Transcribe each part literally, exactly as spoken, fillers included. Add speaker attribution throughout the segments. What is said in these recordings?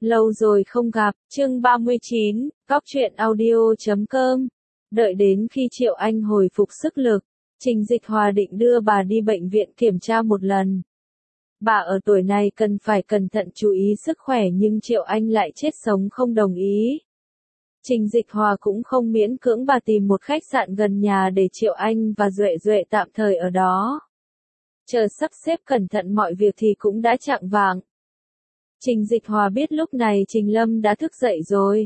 Speaker 1: Lâu rồi không gặp, chương ba mươi chín, cóc truyện audio chấm com. Đợi đến khi Triệu Anh hồi phục sức lực, Trình Dịch Hòa định đưa bà đi bệnh viện kiểm tra một lần. Bà ở tuổi này cần phải cẩn thận chú ý sức khỏe nhưng Triệu Anh lại chết sống không đồng ý. Trình Dịch Hòa cũng không miễn cưỡng bà tìm một khách sạn gần nhà để Triệu Anh và Duệ Duệ tạm thời ở đó. Chờ sắp xếp cẩn thận mọi việc thì cũng đã chạng vạng. Trình Dịch Hòa biết lúc này Trình Lâm đã thức dậy rồi.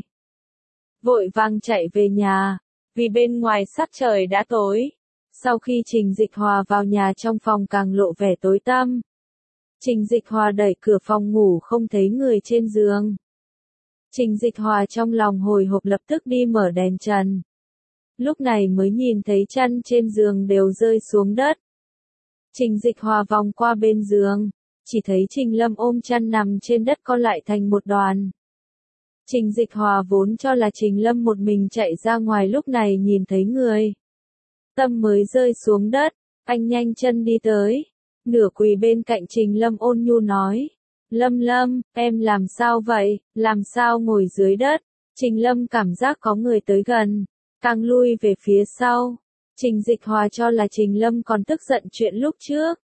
Speaker 1: Vội vàng chạy về nhà, vì bên ngoài sát trời đã tối. Sau khi Trình Dịch Hòa vào nhà trong phòng càng lộ vẻ tối tăm. Trình Dịch Hòa đẩy cửa phòng ngủ không thấy người trên giường. Trình Dịch Hòa trong lòng hồi hộp lập tức đi mở đèn trần. Lúc này mới nhìn thấy chăn trên giường đều rơi xuống đất. Trình Dịch Hòa vòng qua bên giường, chỉ thấy Trình Lâm ôm chăn nằm trên đất co lại thành một đoàn. Trình Dịch Hòa vốn cho là Trình Lâm một mình chạy ra ngoài lúc này nhìn thấy người. Tâm mới rơi xuống đất, anh nhanh chân đi tới, nửa quỳ bên cạnh Trình Lâm ôn nhu nói. Lâm Lâm, em làm sao vậy, làm sao ngồi dưới đất? Trình Lâm cảm giác có người tới gần, càng lui về phía sau. Trình Dịch Hòa cho là Trình Lâm còn tức giận chuyện lúc trước.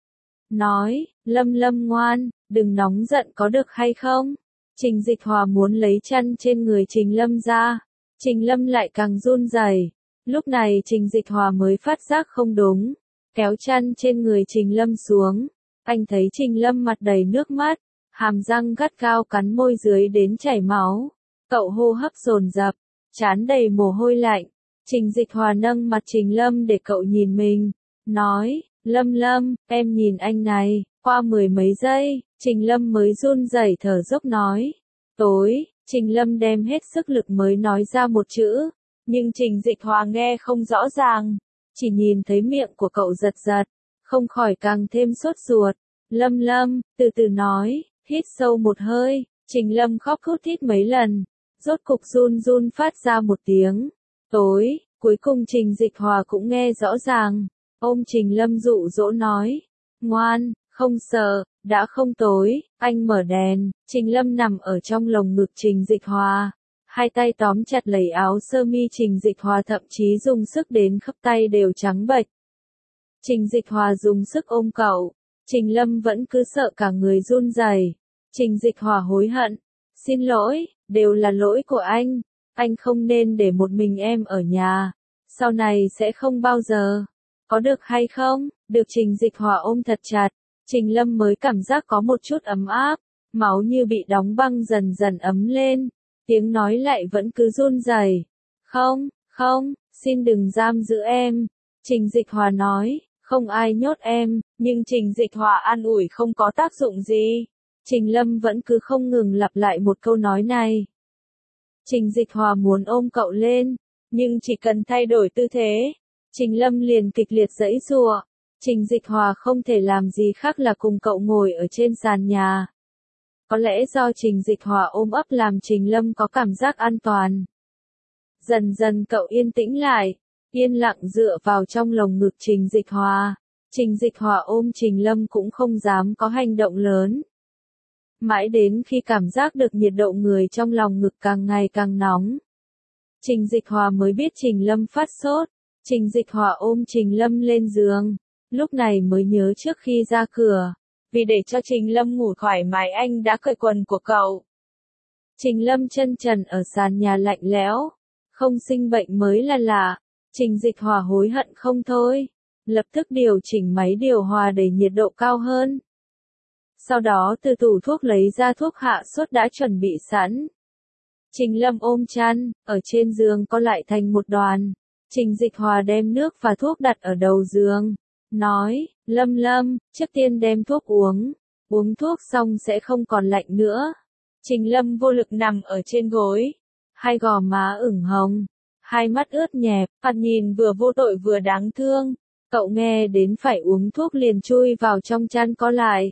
Speaker 1: Nói, Lâm Lâm ngoan, đừng nóng giận có được hay không? Trình Dịch Hòa muốn lấy chăn trên người Trình Lâm ra. Trình Lâm lại càng run rẩy. Lúc này Trình Dịch Hòa mới phát giác không đúng. Kéo chăn trên người Trình Lâm xuống. Anh thấy Trình Lâm mặt đầy nước mắt, hàm răng gắt gao cắn môi dưới đến chảy máu. Cậu hô hấp dồn dập, trán đầy mồ hôi lạnh. Trình Dịch Hòa nâng mặt Trình Lâm để cậu nhìn mình, nói, Lâm Lâm, em nhìn anh này. Qua mười mấy giây, Trình Lâm mới run rẩy thở dốc nói. Tối, Trình Lâm đem hết sức lực mới nói ra một chữ, nhưng Trình Dịch Hòa nghe không rõ ràng, chỉ nhìn thấy miệng của cậu giật giật, không khỏi càng thêm sốt ruột. Lâm Lâm, từ từ nói, hít sâu một hơi. Trình Lâm khóc thút thít mấy lần, rốt cục run run phát ra một tiếng. Tối, cuối cùng Trình Dịch Hòa cũng nghe rõ ràng, ôm Trình Lâm dụ dỗ nói, ngoan, không sợ, đã không tối. Anh mở đèn, Trình Lâm nằm ở trong lồng ngực Trình Dịch Hòa, hai tay tóm chặt lấy áo sơ mi Trình Dịch Hòa thậm chí dùng sức đến khắp tay đều trắng bệch. Trình Dịch Hòa dùng sức ôm cậu, Trình Lâm vẫn cứ sợ cả người run rẩy. Trình Dịch Hòa hối hận, xin lỗi, đều là lỗi của anh, anh không nên để một mình em ở nhà, sau này sẽ không bao giờ, có được hay không? Được Trình Dịch Hòa ôm thật chặt, Trình Lâm mới cảm giác có một chút ấm áp, máu như bị đóng băng dần dần ấm lên, tiếng nói lại vẫn cứ run rẩy. Không, không, xin đừng giam giữ em. Trình Dịch Hòa nói, không ai nhốt em, nhưng Trình Dịch Hòa an ủi không có tác dụng gì. Trình Lâm vẫn cứ không ngừng lặp lại một câu nói này. Trình Dịch Hòa muốn ôm cậu lên, nhưng chỉ cần thay đổi tư thế, Trình Lâm liền kịch liệt giãy giụa. Trình Dịch Hòa không thể làm gì khác là cùng cậu ngồi ở trên sàn nhà. Có lẽ do Trình Dịch Hòa ôm ấp làm Trình Lâm có cảm giác an toàn. Dần dần cậu yên tĩnh lại, yên lặng dựa vào trong lồng ngực Trình Dịch Hòa. Trình Dịch Hòa ôm Trình Lâm cũng không dám có hành động lớn. Mãi đến khi cảm giác được nhiệt độ người trong lòng ngực càng ngày càng nóng, Trình Dịch Hòa mới biết Trình Lâm phát sốt. Trình Dịch Hòa ôm Trình Lâm lên giường, lúc này mới nhớ trước khi ra cửa, vì để cho Trình Lâm ngủ thoải mái anh đã cởi quần của cậu. Trình Lâm chân trần ở sàn nhà lạnh lẽo, không sinh bệnh mới là lạ. Trình Dịch Hòa hối hận không thôi, lập tức điều chỉnh máy điều hòa để nhiệt độ cao hơn. Sau đó từ tủ thuốc lấy ra thuốc hạ sốt đã chuẩn bị sẵn. Trình Lâm ôm chăn, ở trên giường co lại thành một đoàn. Trình Dịch Hòa đem nước và thuốc đặt ở đầu giường, nói, Lâm Lâm, trước tiên đem thuốc uống, uống thuốc xong sẽ không còn lạnh nữa. Trình Lâm vô lực nằm ở trên gối, hai gò má ửng hồng, hai mắt ướt nhẹp, mặt nhìn vừa vô tội vừa đáng thương. Cậu nghe đến phải uống thuốc liền chui vào trong chăn co lại.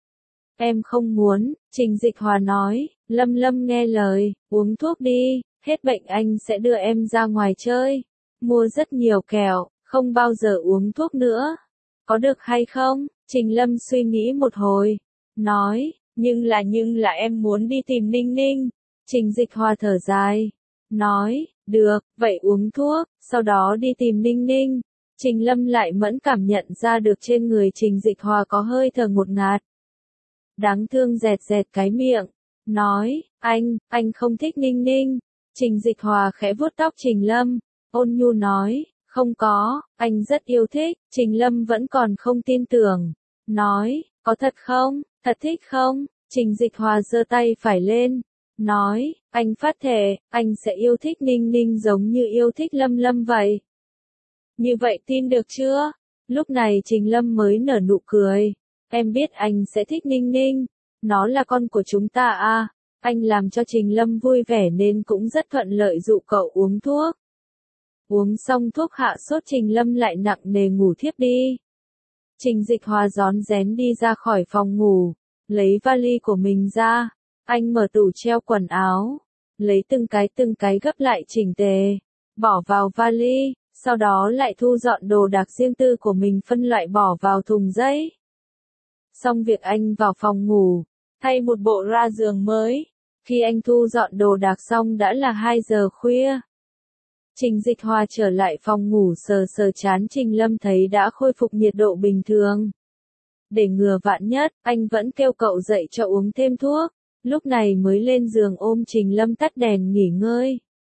Speaker 1: Em không muốn, Trình Dịch Hòa nói, Lâm Lâm nghe lời, uống thuốc đi, hết bệnh anh sẽ đưa em ra ngoài chơi, mua rất nhiều kẹo, không bao giờ uống thuốc nữa. Có được hay không? Trình Lâm suy nghĩ một hồi, nói, Nhưng là nhưng là em muốn đi tìm Ninh Ninh. Trình Dịch Hòa thở dài. Nói, được, vậy uống thuốc, sau đó đi tìm Ninh Ninh. Trình Lâm lại mẫn cảm nhận ra được trên người Trình Dịch Hòa có hơi thở ngột ngạt. Đáng thương dẹt dẹt cái miệng. Nói, anh, anh không thích Ninh Ninh. Trình Dịch Hòa khẽ vuốt tóc Trình Lâm. Ôn nhu nói, không có, anh rất yêu thích. Trình Lâm vẫn còn không tin tưởng. Nói, có thật không, thật thích không? Trình Dịch Hòa giơ tay phải lên. Nói, anh phát thề, anh sẽ yêu thích Ninh Ninh giống như yêu thích Lâm Lâm vậy. Như vậy tin được chưa? Lúc này Trình Lâm mới nở nụ cười. Em biết anh sẽ thích Ninh Ninh. Nó là con của chúng ta à. Anh làm cho Trình Lâm vui vẻ nên cũng rất thuận lợi dụ cậu uống thuốc. Uống xong thuốc hạ sốt Trình Lâm lại nặng nề ngủ thiếp đi. Trình Dịch Hòa rón rén đi ra khỏi phòng ngủ. Lấy vali của mình ra. Anh mở tủ treo quần áo. Lấy từng cái từng cái gấp lại chỉnh tề. Bỏ vào vali. Sau đó lại thu dọn đồ đạc riêng tư của mình phân loại bỏ vào thùng giấy. Xong việc anh vào phòng ngủ. Thay một bộ ra giường mới. Khi anh thu dọn đồ đạc xong đã là hai giờ khuya. Trình Dịch Hòa trở lại phòng ngủ sờ sờ chán Trình Lâm thấy đã khôi phục nhiệt độ bình thường. Để ngừa vạn nhất, anh vẫn kêu cậu dậy cho uống thêm thuốc. Lúc này mới lên giường ôm Trình Lâm tắt đèn nghỉ ngơi.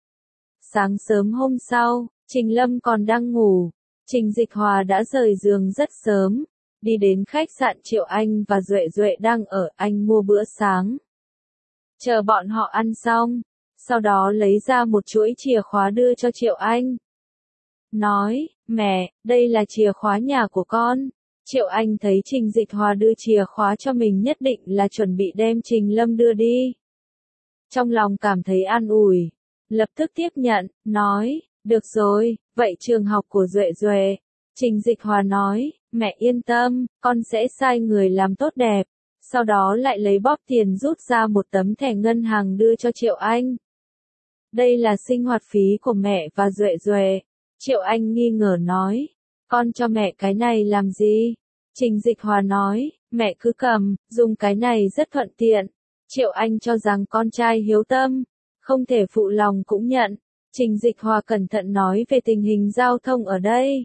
Speaker 1: Sáng sớm hôm sau, Trình Lâm còn đang ngủ. Trình Dịch Hòa đã rời giường rất sớm. Đi đến khách sạn Triệu Anh và Duệ Duệ đang ở, anh mua bữa sáng. Chờ bọn họ ăn xong. Sau đó lấy ra một chuỗi chìa khóa đưa cho Triệu Anh. Nói, mẹ, đây là chìa khóa nhà của con. Triệu Anh thấy Trình Dịch Hòa đưa chìa khóa cho mình nhất định là chuẩn bị đem Trình Lâm đưa đi. Trong lòng cảm thấy an ủi. Lập tức tiếp nhận, nói, được rồi, vậy trường học của Duệ Duệ. Trình Dịch Hòa nói, mẹ yên tâm, con sẽ sai người làm tốt đẹp. Sau đó lại lấy bóp tiền rút ra một tấm thẻ ngân hàng đưa cho Triệu Anh. Đây là sinh hoạt phí của mẹ và Duệ Duệ. Triệu Anh nghi ngờ nói, con cho mẹ cái này làm gì? Trình Dịch Hòa nói, mẹ cứ cầm, dùng cái này rất thuận tiện. Triệu Anh cho rằng con trai hiếu tâm, không thể phụ lòng cũng nhận. Trình Dịch Hòa cẩn thận nói về tình hình giao thông ở đây.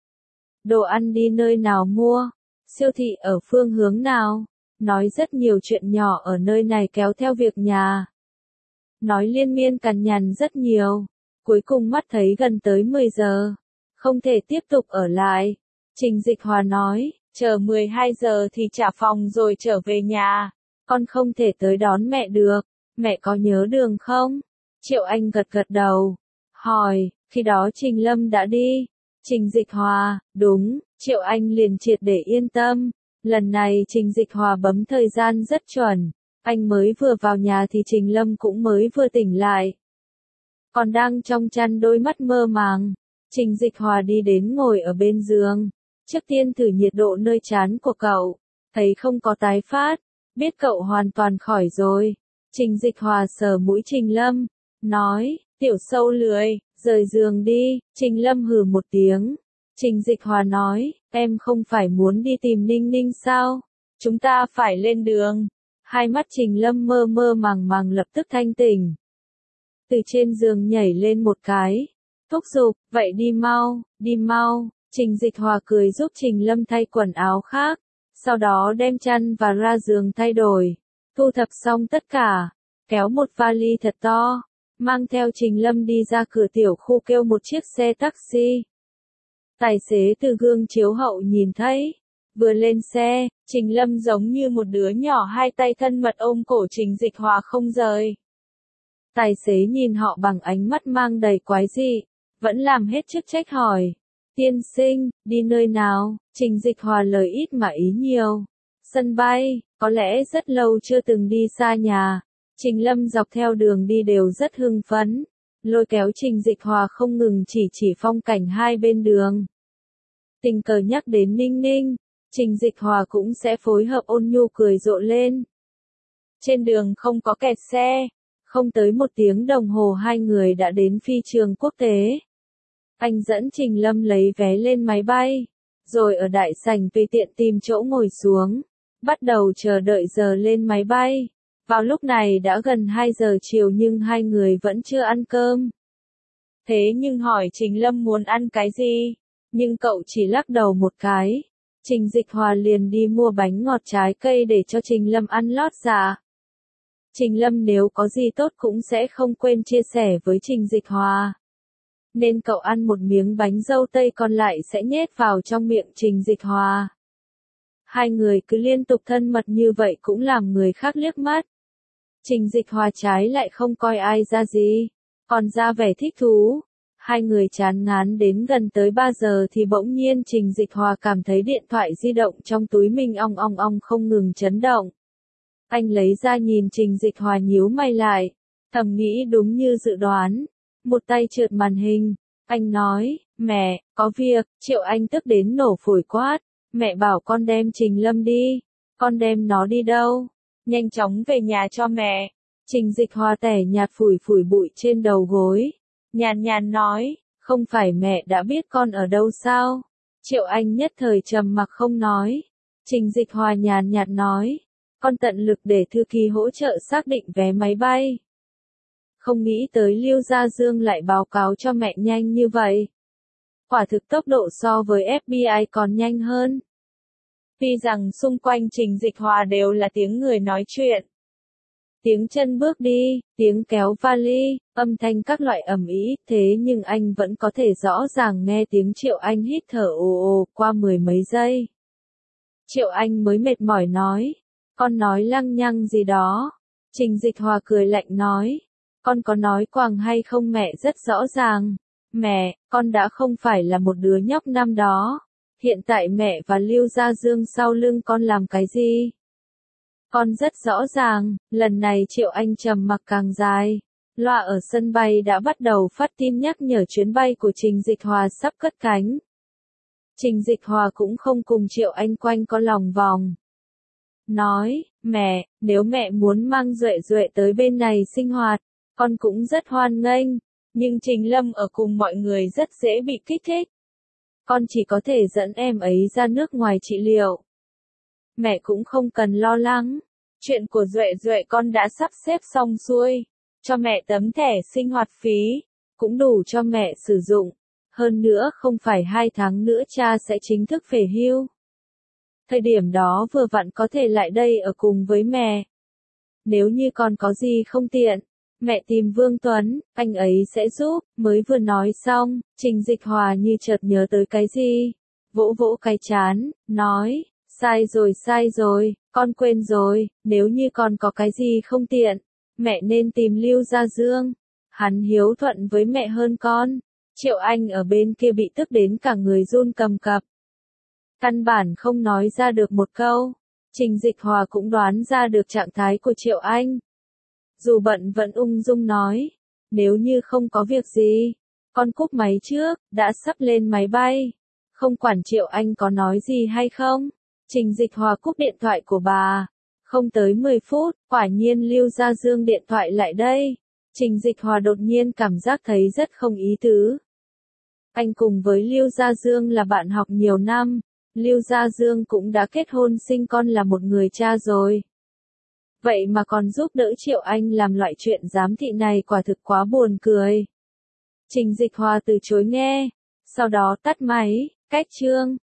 Speaker 1: Đồ ăn đi nơi nào mua? Siêu thị ở phương hướng nào? Nói rất nhiều chuyện nhỏ ở nơi này kéo theo việc nhà. Nói liên miên cằn nhằn rất nhiều. Cuối cùng mắt thấy gần tới mười giờ. Không thể tiếp tục ở lại. Trình Dịch Hòa nói, chờ mười hai giờ thì trả phòng rồi trở về nhà. Con không thể tới đón mẹ được. Mẹ có nhớ đường không? Triệu Anh gật gật đầu. Hỏi, khi đó Trình Lâm đã đi. Trình Dịch Hòa, đúng. Triệu Anh liền triệt để yên tâm. Lần này Trình Dịch Hòa bấm thời gian rất chuẩn. Anh mới vừa vào nhà thì Trình Lâm cũng mới vừa tỉnh lại. Còn đang trong chăn đôi mắt mơ màng. Trình Dịch Hòa đi đến ngồi ở bên giường. Trước tiên thử nhiệt độ nơi trán của cậu. Thấy không có tái phát. Biết cậu hoàn toàn khỏi rồi. Trình Dịch Hòa sờ mũi Trình Lâm. Nói, tiểu sâu lười, rời giường đi. Trình Lâm hừ một tiếng. Trình Dịch Hòa nói, em không phải muốn đi tìm Ninh Ninh sao? Chúng ta phải lên đường. Hai mắt Trình Lâm mơ mơ màng màng lập tức thanh tỉnh. Từ trên giường nhảy lên một cái. Thúc giục, vậy đi mau, đi mau. Trình Dịch Hòa cười giúp Trình Lâm thay quần áo khác. Sau đó đem chăn và ra giường thay đổi. Thu thập xong tất cả. Kéo một vali thật to. Mang theo Trình Lâm đi ra cửa tiểu khu kêu một chiếc xe taxi. Tài xế từ gương chiếu hậu nhìn thấy. Vừa lên xe, Trình Lâm giống như một đứa nhỏ hai tay thân mật ôm cổ Trình Dịch Hòa không rời. Tài xế nhìn họ bằng ánh mắt mang đầy quái dị. Vẫn làm hết chức trách hỏi. Tiên sinh, đi nơi nào? Trình Dịch Hòa lời ít mà ý nhiều. Sân bay, có lẽ rất lâu chưa từng đi xa nhà. Trình Lâm dọc theo đường đi đều rất hưng phấn. Lôi kéo Trình Dịch Hòa không ngừng chỉ chỉ phong cảnh hai bên đường. Tình cờ nhắc đến Ninh Ninh, Trình Dịch Hòa cũng sẽ phối hợp ôn nhu cười rộ lên. Trên đường không có kẹt xe. Không tới một tiếng đồng hồ hai người đã đến phi trường quốc tế. Anh dẫn Trình Lâm lấy vé lên máy bay. Rồi ở đại sảnh tùy tiện tìm chỗ ngồi xuống. bắt đầu chờ đợi giờ lên máy bay. Vào lúc này đã gần hai giờ chiều nhưng hai người vẫn chưa ăn cơm. Thế nhưng hỏi Trình Lâm muốn ăn cái gì? Nhưng cậu chỉ lắc đầu một cái. Trình Dịch Hòa liền đi mua bánh ngọt trái cây để cho Trình Lâm ăn lót dạ. Trình Lâm nếu có gì tốt cũng sẽ không quên chia sẻ với Trình Dịch Hòa. Nên cậu ăn một miếng bánh dâu tây còn lại sẽ nhét vào trong miệng Trình Dịch Hòa. Hai người cứ liên tục thân mật như vậy cũng làm người khác liếc mắt. Trình Dịch Hòa trái lại không coi ai ra gì, còn ra vẻ thích thú. Hai người chán ngán đến gần tới ba giờ thì bỗng nhiên Trình Dịch Hòa cảm thấy điện thoại di động trong túi mình ong ong ong không ngừng chấn động. Anh lấy ra nhìn Trình Dịch Hòa nhíu mày lại, thầm nghĩ đúng như dự đoán. Một tay trượt màn hình, anh nói, mẹ, có việc. Triệu Anh tức đến nổ phổi quát, mẹ bảo con đem Trình Lâm đi, con đem nó đi đâu? Nhanh chóng về nhà cho mẹ. Trình Dịch Hòa tẻ nhạt phủi phủi bụi trên đầu gối, nhàn nhàn nói, không phải mẹ đã biết con ở đâu sao? Triệu Anh nhất thời trầm mặc không nói. Trình Dịch Hòa nhàn nhạt nói, con tận lực để thư ký hỗ trợ xác định vé máy bay. Không nghĩ tới Lưu Gia Dương lại báo cáo cho mẹ nhanh như vậy. Quả thực tốc độ so với ép bê i còn nhanh hơn. Tuy rằng xung quanh Trình Dịch Hòa đều là tiếng người nói chuyện, tiếng chân bước đi, tiếng kéo vali, âm thanh các loại ầm ĩ, thế nhưng anh vẫn có thể rõ ràng nghe tiếng Triệu Anh hít thở ồ ồ qua mười mấy giây. Triệu Anh mới mệt mỏi nói, con nói lăng nhăng gì đó. Trình Dịch Hòa cười lạnh nói, con có nói quàng hay không mẹ rất rõ ràng. Mẹ, con đã không phải là một đứa nhóc năm đó. Hiện tại mẹ và Lưu Gia Dương sau lưng con làm cái gì? Con rất rõ ràng. Lần này Triệu Anh trầm mặc càng dài. Loa ở sân bay đã bắt đầu phát tin nhắc nhở chuyến bay của Trình Dịch Hòa sắp cất cánh. Trình Dịch Hòa cũng không cùng Triệu Anh quanh co lòng vòng. Nói, mẹ, nếu mẹ muốn mang Duệ Duệ tới bên này sinh hoạt, con cũng rất hoan nghênh. Nhưng Trình Lâm ở cùng mọi người rất dễ bị kích thích. Con chỉ có thể dẫn em ấy ra nước ngoài trị liệu. Mẹ cũng không cần lo lắng. Chuyện của Duệ Duệ con đã sắp xếp xong xuôi. Cho mẹ tấm thẻ sinh hoạt phí. Cũng đủ cho mẹ sử dụng. Hơn nữa không phải hai tháng nữa cha sẽ chính thức về hưu. Thời điểm đó vừa vặn có thể lại đây ở cùng với mẹ. Nếu như con có gì không tiện, mẹ tìm Vương Tuấn, anh ấy sẽ giúp. Mới vừa nói xong, Trình Dịch Hòa như chợt nhớ tới cái gì. Vỗ vỗ cái chán, nói, sai rồi sai rồi, con quên rồi, nếu như con có cái gì không tiện, mẹ nên tìm Lưu Gia Dương. Hắn hiếu thuận với mẹ hơn con. Triệu Anh ở bên kia bị tức đến cả người run cầm cập. Căn bản không nói ra được một câu. Trình Dịch Hòa cũng đoán ra được trạng thái của Triệu Anh. Dù bận vẫn ung dung nói, nếu như không có việc gì, con cúp máy trước, đã sắp lên máy bay. Không quản Triệu Anh có nói gì hay không. Trình Dịch Hòa cúp điện thoại của bà. Không tới mười phút, quả nhiên Lưu Gia Dương điện thoại lại đây. Trình Dịch Hòa đột nhiên cảm giác thấy rất không ý tứ. Anh cùng với Lưu Gia Dương là bạn học nhiều năm. Lưu Gia Dương cũng đã kết hôn sinh con là một người cha rồi. Vậy mà còn giúp đỡ Triệu Anh làm loại chuyện giám thị này quả thực quá buồn cười. Trình Dịch Hòa từ chối nghe. Sau đó tắt máy, cách chương.